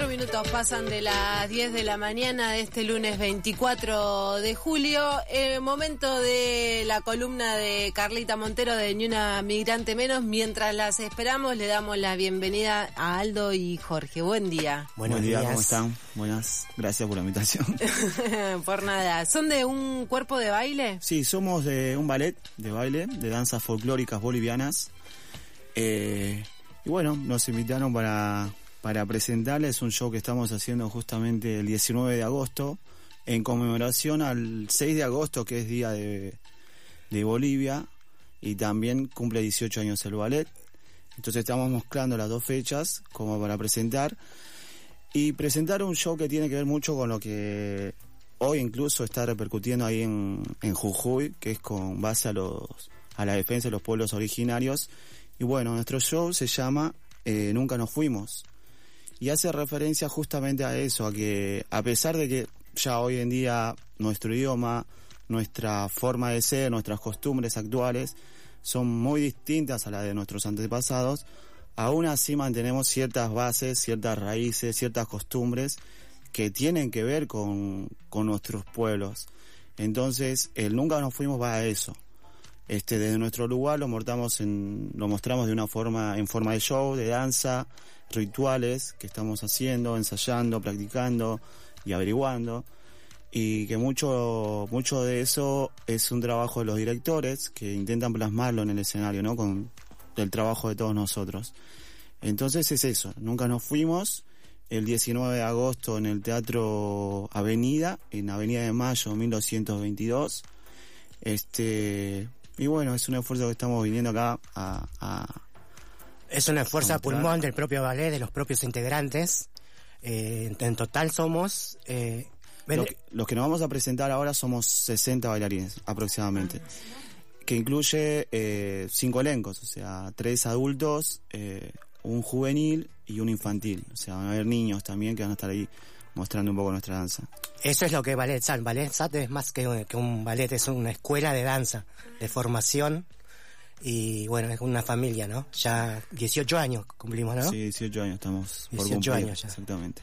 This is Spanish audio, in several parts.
4 minutos pasan de las 10 de la mañana de este lunes 24 de julio. Momento de la columna de Carlita Montero de Ni una migrante menos. Mientras las esperamos, le damos la bienvenida a Aldo y Jorge. Buen día. Buenos días, ¿cómo están? Buenas, gracias por la invitación. Por nada. ¿Son de un cuerpo de baile? Sí, somos de un ballet de baile, de danzas folclóricas bolivianas. Y bueno, nos invitaron para presentarles un show que estamos haciendo justamente el 19 de agosto, en conmemoración al 6 de agosto, que es Día de Bolivia, y también cumple 18 años el ballet. Entonces estamos mezclando las dos fechas como para presentar un show que tiene que ver mucho con lo que hoy incluso está repercutiendo ahí en Jujuy, que es con base a la defensa de los pueblos originarios. Y bueno, nuestro show se llama Nunca nos fuimos, y hace referencia justamente a eso, a que a pesar de que ya hoy en día nuestro idioma, nuestra forma de ser, nuestras costumbres actuales son muy distintas a las de nuestros antepasados, aún así mantenemos ciertas bases, ciertas raíces, ciertas costumbres que tienen que ver con nuestros pueblos. Entonces, el Nunca nos fuimos va a eso. Desde nuestro lugar lo mostramos de una forma, en forma de show, de danza, rituales que estamos haciendo, ensayando, practicando y averiguando, y que mucho de eso es un trabajo de los directores que intentan plasmarlo en el escenario, ¿no? Con el trabajo de todos nosotros. Entonces es eso, Nunca nos fuimos, el 19 de agosto en el Teatro Avenida, en Avenida de Mayo 1222. Y bueno, es un esfuerzo que estamos viniendo acá Es un esfuerzo a pulmón del propio ballet, de los propios integrantes. En total somos... Los que nos vamos a presentar ahora somos 60 bailarines aproximadamente, que incluye 5 elencos, o sea, 3 adultos, un juvenil y un infantil. O sea, van a haber niños también que van a estar ahí mostrando un poco nuestra danza. Eso es lo que es Ballet SAT. Ballet SAT es más que un ballet, es una escuela de danza, de formación. Y bueno, es una familia, ¿no? Ya 18 años cumplimos, ¿no? Sí, 18 años estamos por 18 cumplir. años ya. Exactamente.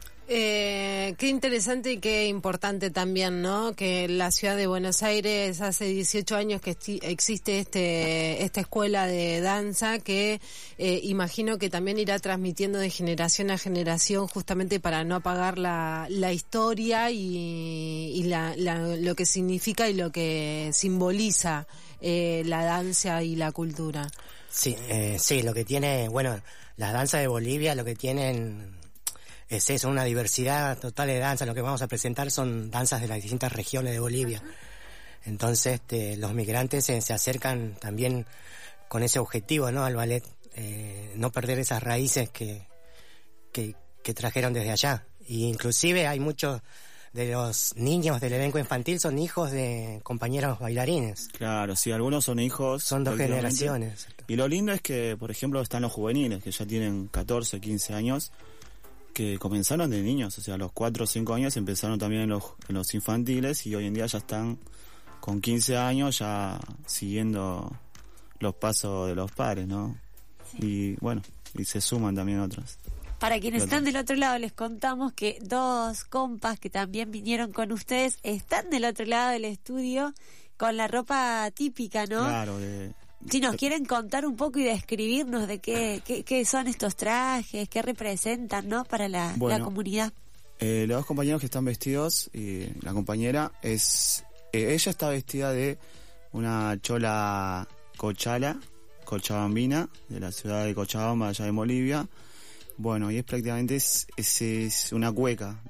Qué interesante y qué importante también, ¿no? Que la ciudad de Buenos Aires hace 18 años que existe esta escuela de danza que imagino que también irá transmitiendo de generación a generación, justamente para no apagar la historia y lo que significa y lo que simboliza la danza y la cultura. Sí, lo que tiene, bueno, las danzas de Bolivia, lo que tienen es eso, una diversidad total de danzas. Lo que vamos a presentar son danzas de las distintas regiones de Bolivia. Entonces, los migrantes se acercan también con ese objetivo, ¿no? Al ballet, no perder esas raíces que trajeron desde allá. Y inclusive hay muchos de los niños del elenco infantil son hijos de compañeros bailarines. Claro, sí, algunos son hijos. Son 2 generaciones. Y lo lindo es que, por ejemplo, están los juveniles, que ya tienen 14, 15 años, que comenzaron de niños, o sea, a los 4 o 5 años empezaron también en los infantiles, y hoy en día ya están con 15 años ya siguiendo los pasos de los padres, ¿no? Sí. Y bueno, y se suman también otros. Para quienes están del otro lado, les contamos que 2 compas que también vinieron con ustedes están del otro lado del estudio con la ropa típica, ¿no? Claro, si nos quieren contar un poco y describirnos de qué son estos trajes, qué representan, ¿no? Para la comunidad. Los 2 compañeros que están vestidos, y la compañera ella está vestida de una chola cochabambina, de la ciudad de Cochabamba, allá de Bolivia. Bueno, y es prácticamente es una cueca,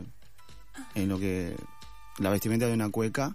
la vestimenta de una cueca.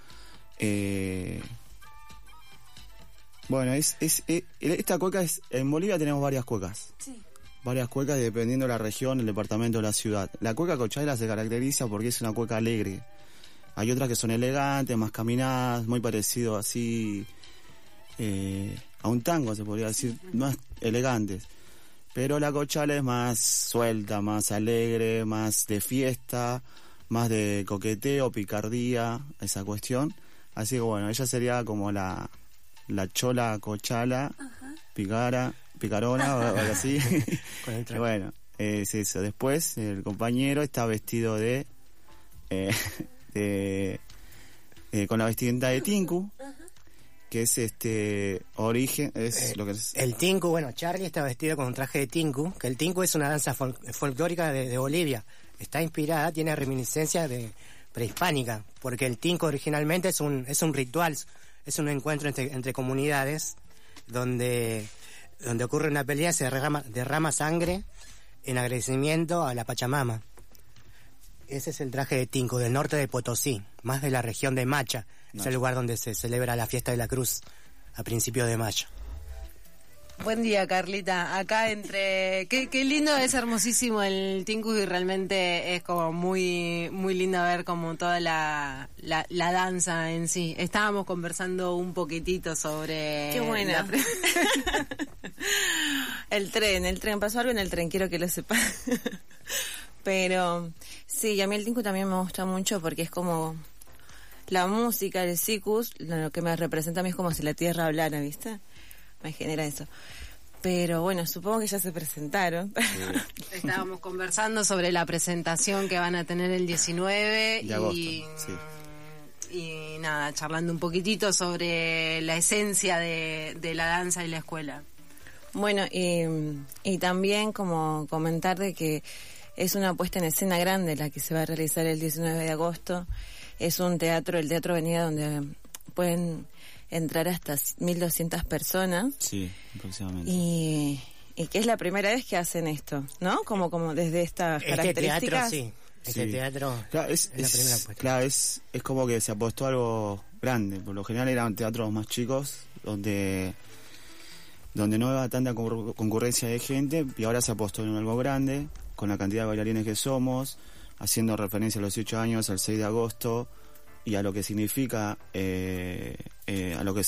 Bueno, esta cueca en Bolivia tenemos varias cuecas. Sí. Varias cuecas dependiendo de la región, el departamento o la ciudad. La cueca cochabambina se caracteriza porque es una cueca alegre. Hay otras que son elegantes, más caminadas, muy parecido así a un tango, se podría decir, más elegantes. Pero la cochala es más suelta, más alegre, más de fiesta, más de coqueteo, picardía, esa cuestión. Así que bueno, ella sería como la chola cochala, picarona o algo así. Bueno, es eso. Después el compañero está vestido de con la vestimenta de Tinku, que es origen, es lo que es. El Tinku, bueno, Charlie está vestido con un traje de Tinku, que el Tinku es una danza folclórica de Bolivia. Está inspirada, tiene reminiscencia de prehispánica, porque el Tinku originalmente es un ritual, es un encuentro entre comunidades donde ocurre una pelea, se derrama sangre en agradecimiento a la Pachamama. Ese es el traje de Tinku, del norte de Potosí, más de la región de Macha. Es el lugar donde se celebra la fiesta de la cruz a principios de mayo. Buen día, Carlita. Acá qué lindo, es hermosísimo el Tinku y realmente es como muy muy lindo ver como toda la danza en sí. Estábamos conversando un poquitito sobre... Qué buena. El tren, pasó algo en el tren, quiero que lo sepas. Pero sí, a mí el Tinku también me gusta mucho porque es como la música, el sikus, lo que me representa a mí es como si la tierra hablara, ¿viste? Me genera eso. Pero bueno, supongo que ya se presentaron. Sí. Estábamos conversando sobre la presentación que van a tener el 19 de agosto, y nada, charlando un poquitito sobre la esencia de la danza y la escuela. Bueno, y también como comentar de que es una puesta en escena grande la que se va a realizar el 19 de agosto. Es un teatro, el Teatro Avenida, donde pueden entrar hasta 1.200 personas. Sí, aproximadamente. Y que es la primera vez que hacen esto, ¿no? Como desde estas características. Este teatro claro, es la primera puesta. Claro, es como que se apostó a algo grande. Por lo general eran teatros más chicos, donde no había tanta concurrencia de gente, y ahora se apostó en algo grande, con la cantidad de bailarines que somos, haciendo referencia a los 18 años, al 6 de agosto, y a lo que significa lo que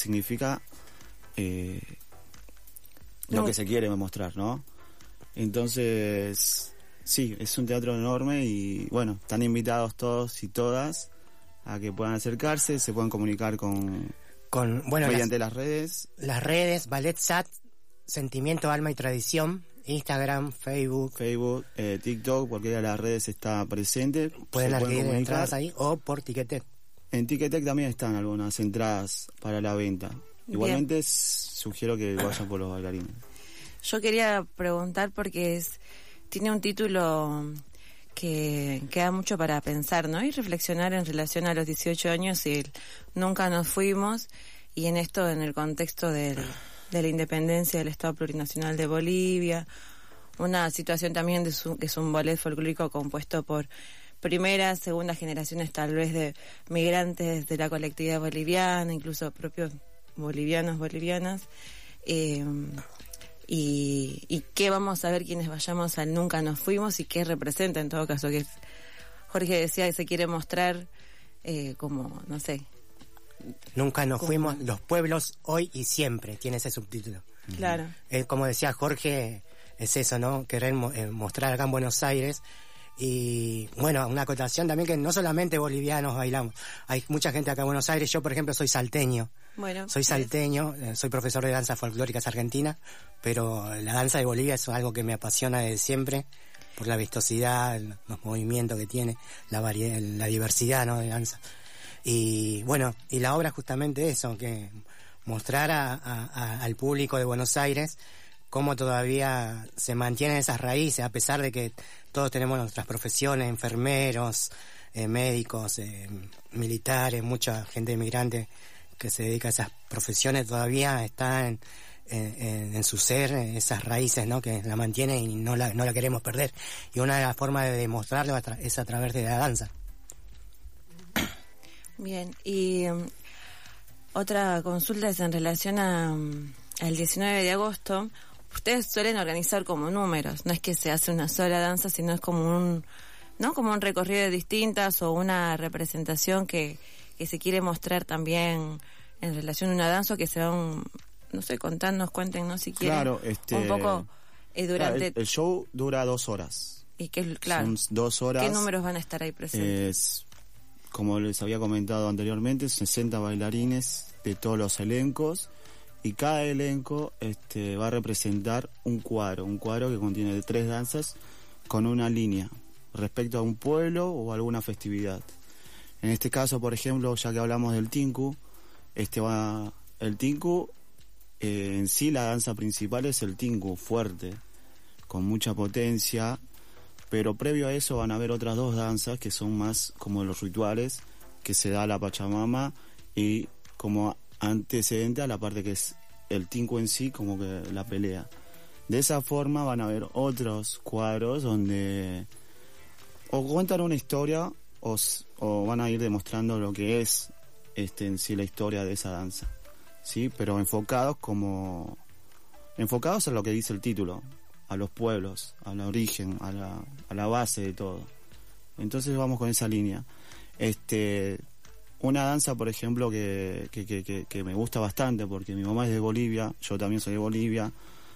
se quiere mostrar, ¿no? Entonces, sí, es un teatro enorme y bueno, están invitados todos y todas a que puedan acercarse, se puedan comunicar mediante las redes. Las redes, Ballet Sat, Sentimiento, Alma y Tradición, Instagram, Facebook, TikTok, cualquiera de las redes está presente. Pueden adquirir entradas ahí o por Ticketek. En Ticketek también están algunas entradas para la venta. Igualmente sugiero que vayan por los bailarines. Yo quería preguntar porque tiene un título que da mucho para pensar, ¿no? Y reflexionar en relación a los 18 años y nunca nos fuimos, y en esto, en el contexto de la independencia del Estado Plurinacional de Bolivia, una situación también que es un ballet folclórico compuesto por primeras, segundas generaciones tal vez de migrantes de la colectividad boliviana, incluso propios bolivianas, y qué vamos a ver quienes vayamos al Nunca Nos Fuimos y qué representa en todo caso, que Jorge decía que se quiere mostrar como, no sé. Nunca nos fuimos, los pueblos hoy y siempre, tiene ese subtítulo. Claro. Como decía Jorge, es eso, ¿no? Querer mostrar acá en Buenos Aires. Y bueno, una acotación también que no solamente bolivianos bailamos, hay mucha gente acá en Buenos Aires. Yo, por ejemplo, soy salteño. Bueno, soy salteño, soy profesor de danzas folclóricas argentinas, pero la danza de Bolivia es algo que me apasiona desde siempre, por la vistosidad, los movimientos que tiene, la diversidad, ¿no? De danza. Y bueno, y la obra justamente eso, que mostrar al público de Buenos Aires cómo todavía se mantienen esas raíces, a pesar de que todos tenemos nuestras profesiones, enfermeros, médicos, militares, mucha gente inmigrante que se dedica a esas profesiones, todavía está en su ser esas raíces, ¿no? Que la mantienen y no la queremos perder. Y una de las formas de demostrarlo es a través de la danza. Bien, y otra consulta es en relación al 19 de agosto. Ustedes suelen organizar como números, no es que se hace una sola danza, sino es como un recorrido de distintas o una representación que se quiere mostrar también en relación a una danza, que se van, no sé, cuéntenos si quieren. Claro, un poco durante... el show dura 2 horas. Y que, claro, son 2 horas. ¿Qué números van a estar ahí presentes? Como les había comentado anteriormente, 60 bailarines de todos los elencos, y cada elenco va a representar un cuadro que contiene 3 danzas con una línea respecto a un pueblo o alguna festividad. En este caso, por ejemplo, ya que hablamos del tinku, el tinku en sí, la danza principal es el tinku fuerte, con mucha potencia, pero previo a eso van a haber otras dos danzas que son más como los rituales que se da a la Pachamama, y como antecedente a la parte que es el tinku en sí, como que la pelea. De esa forma van a haber otros cuadros donde o cuentan una historia o van a ir demostrando lo que es en sí la historia de esa danza, sí, pero enfocados a lo que dice el título, a los pueblos, al origen, a la base de todo. Entonces vamos con esa línea. Una danza, por ejemplo, que me gusta bastante, porque mi mamá es de Bolivia, yo también soy de Bolivia,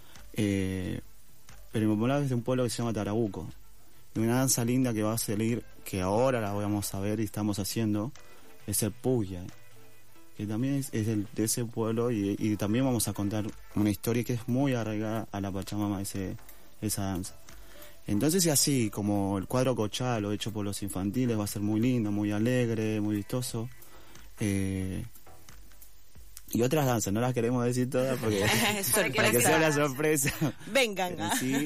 pero mi mamá es de un pueblo que se llama Tarabuco. Y una danza linda que va a salir, que ahora la vamos a ver y estamos haciendo, es el Puglia, que también es de ese pueblo, y también vamos a contar una historia que es muy arraigada a la Pachamama, esa danza. Entonces, y así como el cuadro Cochalo hecho por los infantiles va a ser muy lindo, muy alegre, muy vistoso. Y otras danzas, no las queremos decir todas porque para que sea la sorpresa. Vengan. Pero sí,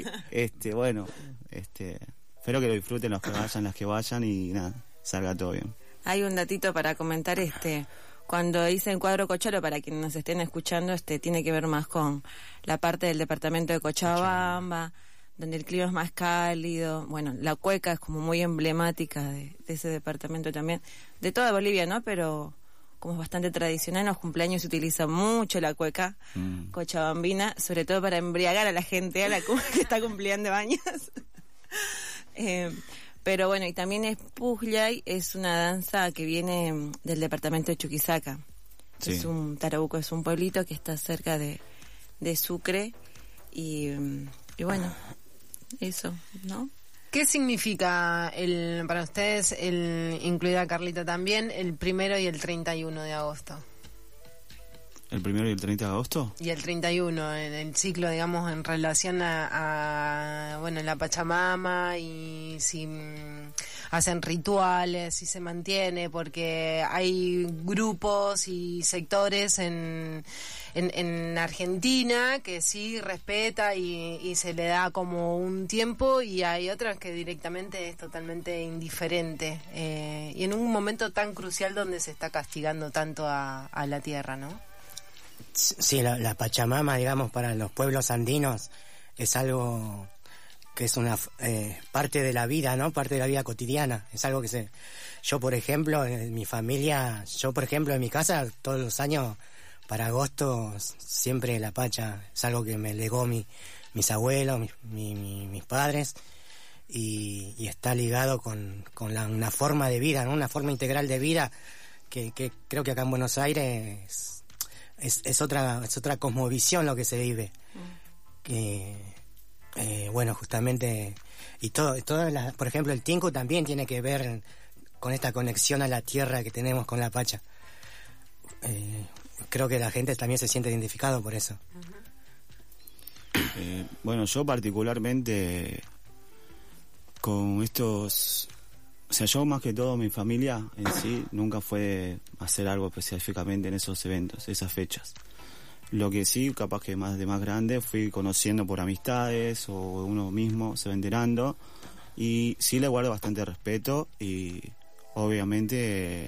espero que lo disfruten los que vayan, las que vayan, y nada, salga todo bien. Hay un datito para comentar, cuando dicen cuadro Cochalo, para quienes nos estén escuchando, tiene que ver más con la parte del departamento de Cochabamba, donde el clima es más cálido. Bueno, la cueca es como muy emblemática de ese departamento también, de toda Bolivia, ¿no? Pero como es bastante tradicional, en los cumpleaños se utiliza mucho la cueca cochabambina, sobre todo para embriagar a la gente, a la que está cumpliendo años. Pero bueno, y también es Pujllay, es una danza que viene del departamento de Chuquisaca. Sí. Tarabuco es un pueblito que está cerca de Sucre, y bueno, eso, ¿no? ¿Qué significa para ustedes, incluida Carlita también, el 1 y el 31 de agosto? ¿El 1 y el 30 de agosto? Y el 31, en el ciclo, digamos, en relación a la Pachamama, y si hacen rituales, si se mantiene, porque hay grupos y sectores en Argentina que sí respeta y se le da como un tiempo, y hay otras que directamente es totalmente indiferente, y en un momento tan crucial donde se está castigando tanto a la tierra, ¿no? Sí, la Pachamama, digamos, para los pueblos andinos es algo que es una parte de la vida, ¿no? Parte de la vida cotidiana. Es algo que yo, por ejemplo, en mi familia, en mi casa, todos los años, para agosto, siempre la Pacha es algo que me legó mis abuelos, mis padres, y está ligado con una forma de vida, ¿no? Una forma integral de vida que creo que acá en Buenos Aires es otra cosmovisión lo que se vive. Justamente, y por ejemplo, el tinku también tiene que ver con esta conexión a la tierra que tenemos con la Pacha. Creo que la gente también se siente identificado por eso. Yo particularmente con estos, yo más que todo, mi familia en sí nunca fue hacer algo específicamente en esos eventos, esas fechas. Lo que sí, capaz que más grande, fui conociendo por amistades, o uno mismo se va enterando, y sí le guardo bastante respeto, y obviamente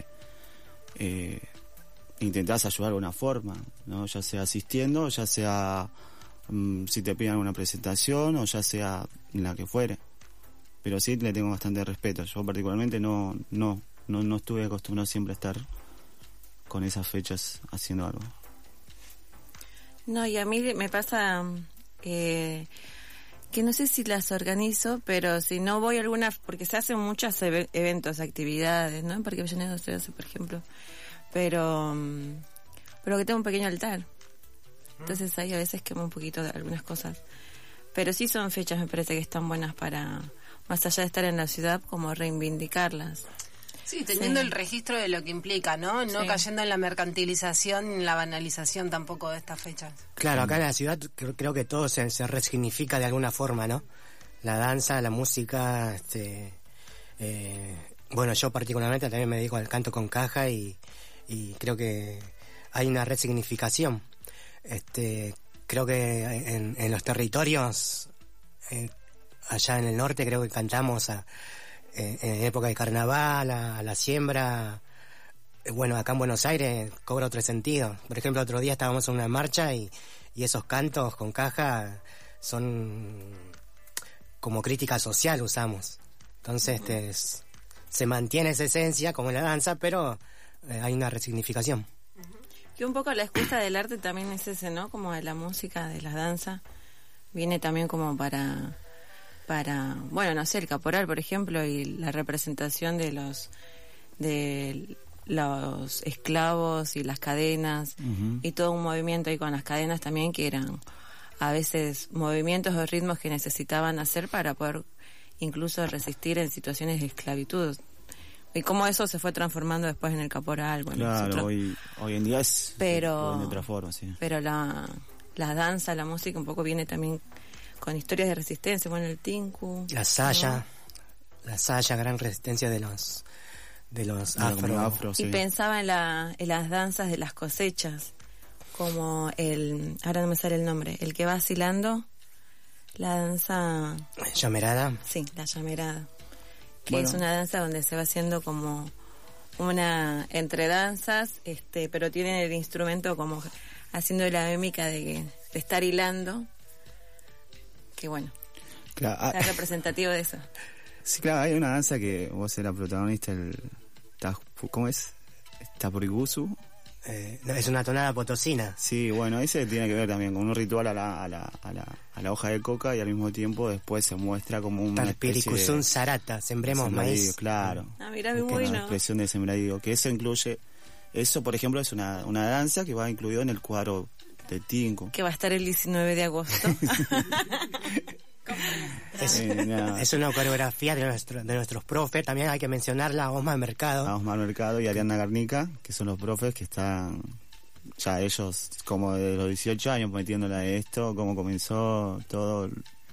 intentás ayudar de una forma, ¿no? Ya sea asistiendo, ya sea si te piden una presentación, o ya sea la que fuere. Pero sí le tengo bastante respeto. Yo particularmente no estuve acostumbrado siempre a estar con esas fechas haciendo algo. No, y a mí me pasa que no sé si las organizo, pero si no voy a algunas, porque se hacen muchos eventos, actividades, ¿no? Porque Avellaneda se hace, por ejemplo, pero que tengo un pequeño altar. Entonces ahí a veces quemo un poquito de algunas cosas. Pero sí son fechas, me parece, que están buenas para, más allá de estar en la ciudad, como reivindicarlas. Sí, teniendo el registro de lo que implica, ¿no? No cayendo en la mercantilización ni en la banalización tampoco de estas fechas. Claro, acá en la ciudad creo que todo se resignifica de alguna forma, ¿no? la danza, la música, bueno, yo particularmente también me dedico al canto con caja y creo que hay una resignificación. Creo que en los territorios, allá en el norte, creo que cantamos en época de carnaval, a la siembra. Bueno, acá en Buenos Aires cobra otro sentido. Por ejemplo, otro día estábamos en una marcha y esos cantos con caja son como crítica social, usamos. Entonces, se mantiene esa esencia como en la danza, pero hay una resignificación. Y un poco la excusa del arte también es ese, ¿no? Como de la música, de la danza, viene también como para bueno, no sé, el caporal, por ejemplo, y la representación de los esclavos y las cadenas, y todo un movimiento ahí con las cadenas también, que eran a veces movimientos o ritmos que necesitaban hacer para poder incluso resistir en situaciones de esclavitud. Y cómo eso se fue transformando después en el caporal. Bueno, claro, hoy en día es de otra forma, sí. Pero la danza, la música un poco viene también con historias de resistencia. Bueno, el tinku, la saya, gran resistencia de los afro. Y sí. pensaba en las danzas de las cosechas, como ahora no me sale el nombre, el que va vacilando, la danza... Llamerada. Sí, la llamerada. Que es una danza donde se va haciendo como una entre danzas, pero tienen el instrumento como haciendo la mímica de estar hilando, que bueno, claro, es representativo de eso. Sí, claro, hay una danza que vos eras protagonista, ¿cómo es? Tapurigusu. No, es una tonada potosina. Sí, bueno, ese tiene que ver también con un ritual a la hoja de coca, y al mismo tiempo después se muestra como una especie de sarata, sembremos maíz. Claro. Mirá, muy bueno. Una expresión de sembradío, que eso incluye, eso por ejemplo es una danza que va incluido en el cuadro de Tinku. Que va a estar el 19 de agosto. Es una coreografía de nuestros profes. También hay que mencionarla a Osmar Mercado. A Osmar Mercado y Ariana Garnica, que son los profes que están ya ellos como de los 18 años metiéndola de esto, cómo comenzó todo,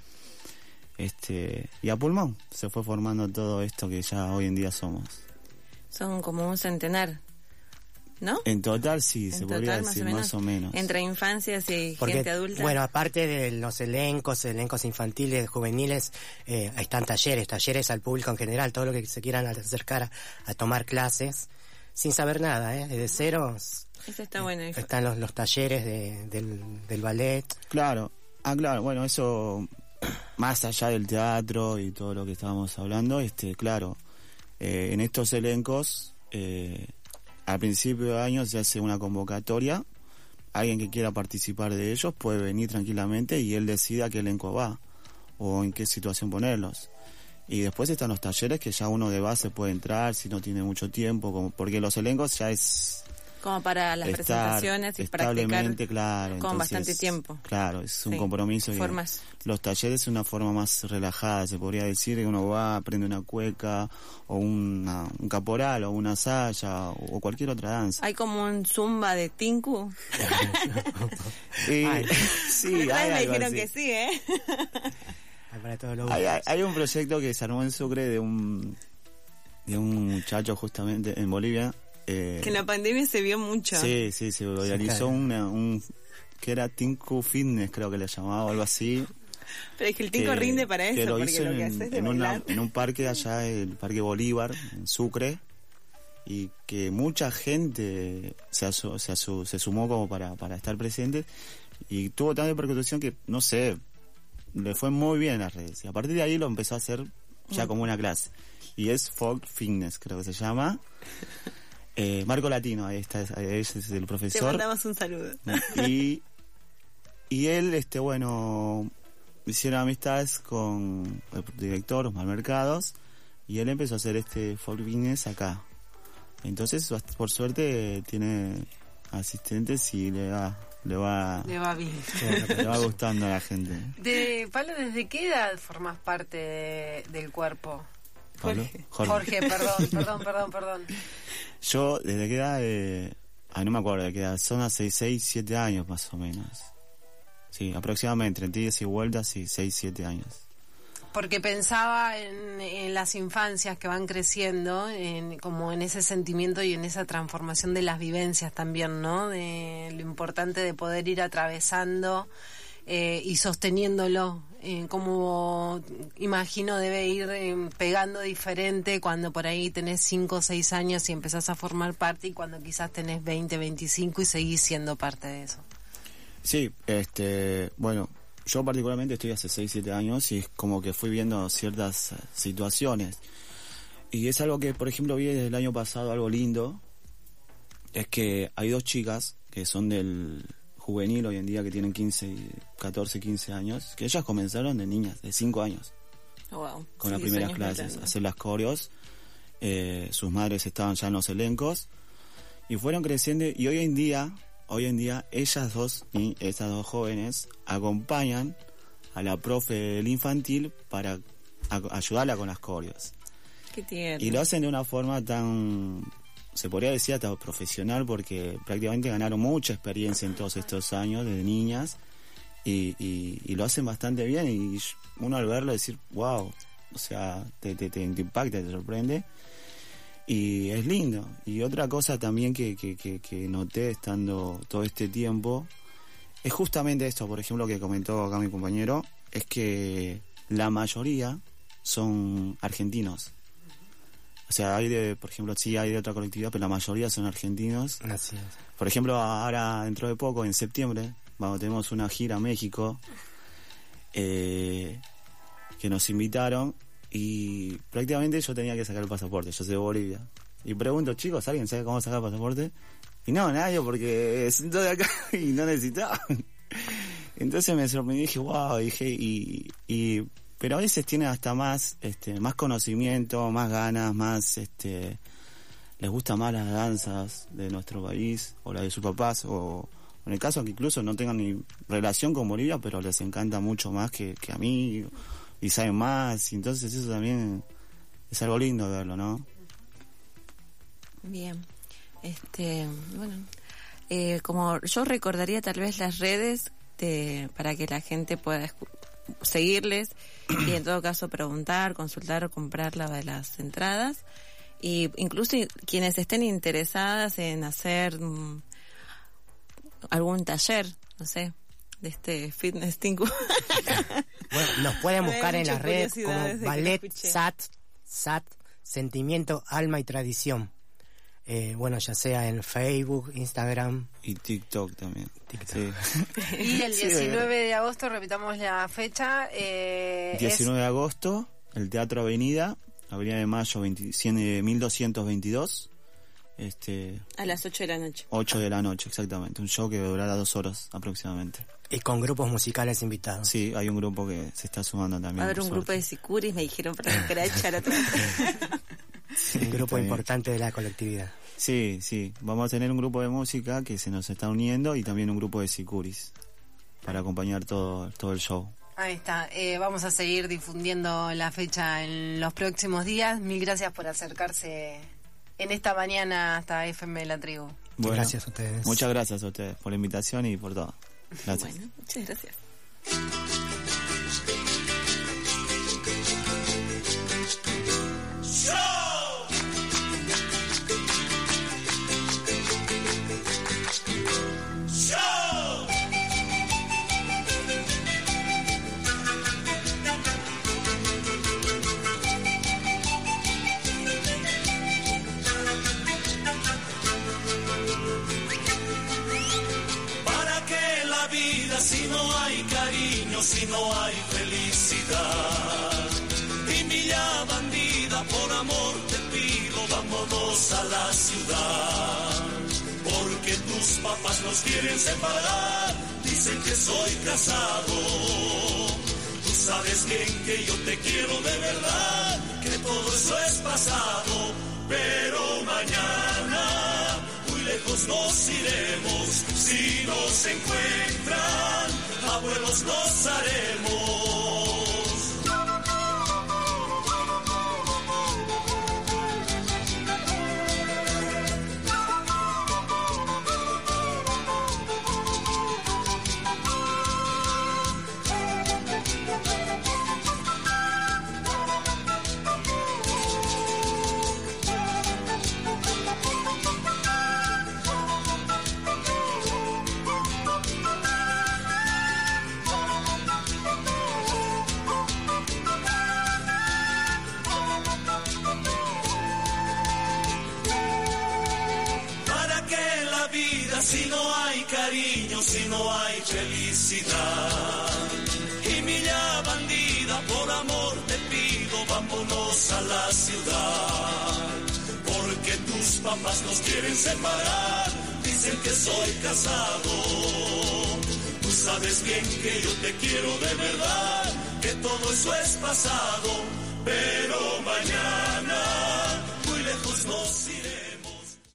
y a pulmón se fue formando todo esto que ya hoy en día somos. Son como un centenar, ¿no? En total sí, se podría decir más o menos. Entre infancias y gente adulta. Bueno, aparte de los elencos infantiles, juveniles, están talleres al público en general, todo lo que se quieran acercar a tomar clases, sin saber nada, desde cero. Eso está bueno. Están los talleres del ballet. Claro, claro, bueno, eso más allá del teatro y todo lo que estábamos hablando, claro, en estos elencos, al principio de año se hace una convocatoria, alguien que quiera participar de ellos puede venir tranquilamente y él decide a qué elenco va o en qué situación ponerlos. Y después están los talleres que ya uno de base puede entrar si no tiene mucho tiempo, porque los elencos ya es... Como para las presentaciones y practicar, claro, con bastante tiempo. Claro, es un compromiso. Formas. Los talleres es una forma más relajada, se podría decir, que uno va, aprende una cueca o un caporal o una saya o cualquier otra danza. ¿Hay como un zumba de Tinku? Sí, me dijeron que sí, Hay un proyecto que se armó en Sucre de un muchacho justamente en Bolivia. Que en la pandemia se vio mucho. Sí, se realizó que era Tinku Fitness, creo que le llamaba o algo así. Pero es que el Tinku rinde para eso, que lo porque hizo lo que haces de bailar. En un parque allá, el Parque Bolívar, en Sucre, y que mucha gente se sumó como para estar presente, y tuvo tanta repercusión que, no sé, le fue muy bien en las redes. Y a partir de ahí lo empezó a hacer ya como una clase. Y es Folk Fitness, creo que se llama. Marco Latino, ahí está, ese es el profesor. Te mandamos un saludo. Y él, bueno, hicieron amistades con el director, Osmar Mercados, y él empezó a hacer folk business acá. Entonces, por suerte, tiene asistentes y le va bien. Le va gustando a la gente. Pablo, ¿desde qué edad formás parte del cuerpo? Jorge, perdón. Yo, ¿desde qué edad? No me acuerdo de qué edad. Son hace 6, 7 años más o menos. Sí, aproximadamente, entre 10 y vueltas, sí, 6, 7 años. porque pensaba en las infancias que van creciendo, como en ese sentimiento y en esa transformación de las vivencias también, ¿no? De lo importante de poder ir atravesando y sosteniéndolo, como imagino debe ir pegando diferente cuando por ahí tenés 5 o 6 años y empezás a formar parte, y cuando quizás tenés 20, 25 y seguís siendo parte de eso. Sí, bueno, yo particularmente estoy hace 6, 7 años y es como que fui viendo ciertas situaciones. Y es algo que, por ejemplo, vi desde el año pasado, algo lindo, es que hay 2 chicas que son del juvenil hoy en día, que tienen 14, 15 años, que ellas comenzaron de niñas, de 5 años. Oh, wow. Con las primeras clases, hacer las coreos. Sus madres estaban ya en los elencos y fueron creciendo, y hoy en día ellas dos, y estas 2 jóvenes, acompañan a la profe del infantil para ayudarla con las coreos. Qué tierno. Y lo hacen de una forma tan, se podría decir hasta profesional, porque prácticamente ganaron mucha experiencia en todos estos años desde niñas, y lo hacen bastante bien, y uno al verlo decir, wow, o sea, te impacta, te sorprende. Y es lindo. Y otra cosa también que noté estando todo este tiempo es justamente esto, por ejemplo, que comentó acá mi compañero, es que la mayoría son argentinos. O sea, por ejemplo, sí hay de otra colectividad, pero la mayoría son argentinos. Así es. Por ejemplo, ahora dentro de poco, en septiembre, tenemos una gira a México, que nos invitaron. Y prácticamente yo tenía que sacar el pasaporte, yo soy de Bolivia. Y pregunto, chicos, ¿alguien sabe cómo sacar el pasaporte? Y no, nadie, porque son todos de acá y no necesitaban. Entonces me sorprendí, dije, wow, pero a veces tienen hasta más conocimiento, más ganas, más les gusta más las danzas de nuestro país, o las de sus papás, o en el caso que incluso no tengan ni relación con Bolivia, pero les encanta mucho más que a mí, y saben más, y entonces eso también es algo lindo verlo, ¿no? Bien, bueno, como yo recordaría tal vez las redes para que la gente pueda seguirles y en todo caso preguntar, consultar o comprar las entradas, y incluso quienes estén interesadas en hacer algún taller, no sé, de fitness tinku. Bueno, nos pueden buscar en las redes como Ballet SAT, SAT, Sentimiento, Alma y Tradición. Bueno, ya sea en Facebook, Instagram y TikTok también. Sí. Y el 19 de agosto, repitamos la fecha. 19 de agosto, el Teatro Avenida de Mayo 1222. A las 8 de la noche. 8 de la noche, exactamente. Un show que durará 2 horas aproximadamente. Y con grupos musicales invitados. Sí, hay un grupo que se está sumando también. Va a haber un grupo de sicuris, me dijeron, para echar otra vez. Sí, un grupo importante de la colectividad. Sí, vamos a tener un grupo de música que se nos está uniendo, y también un grupo de sicuris para acompañar todo el show. Ahí está, vamos a seguir difundiendo la fecha en los próximos días. Mil gracias por acercarse en esta mañana hasta FM La Tribu. Bueno, gracias a ustedes. Muchas gracias a ustedes por la invitación y por todo. Gracias. Bueno, muchas gracias. Si no hay cariño, si no hay felicidad, y mi ya bandida, por amor te pido, vámonos a la ciudad, porque tus papás nos quieren separar, dicen que soy casado, tú sabes bien que yo te quiero de verdad, que todo eso es pasado, pero mañana lejos nos iremos, si nos encuentran, abuelos nos haremos. no hay felicidad. Y milla bandida, por amor te pido, vámonos a la ciudad. Porque tus papás nos quieren separar, dicen que soy casado. Tú sabes bien que yo te quiero de verdad, que todo eso es pasado, pero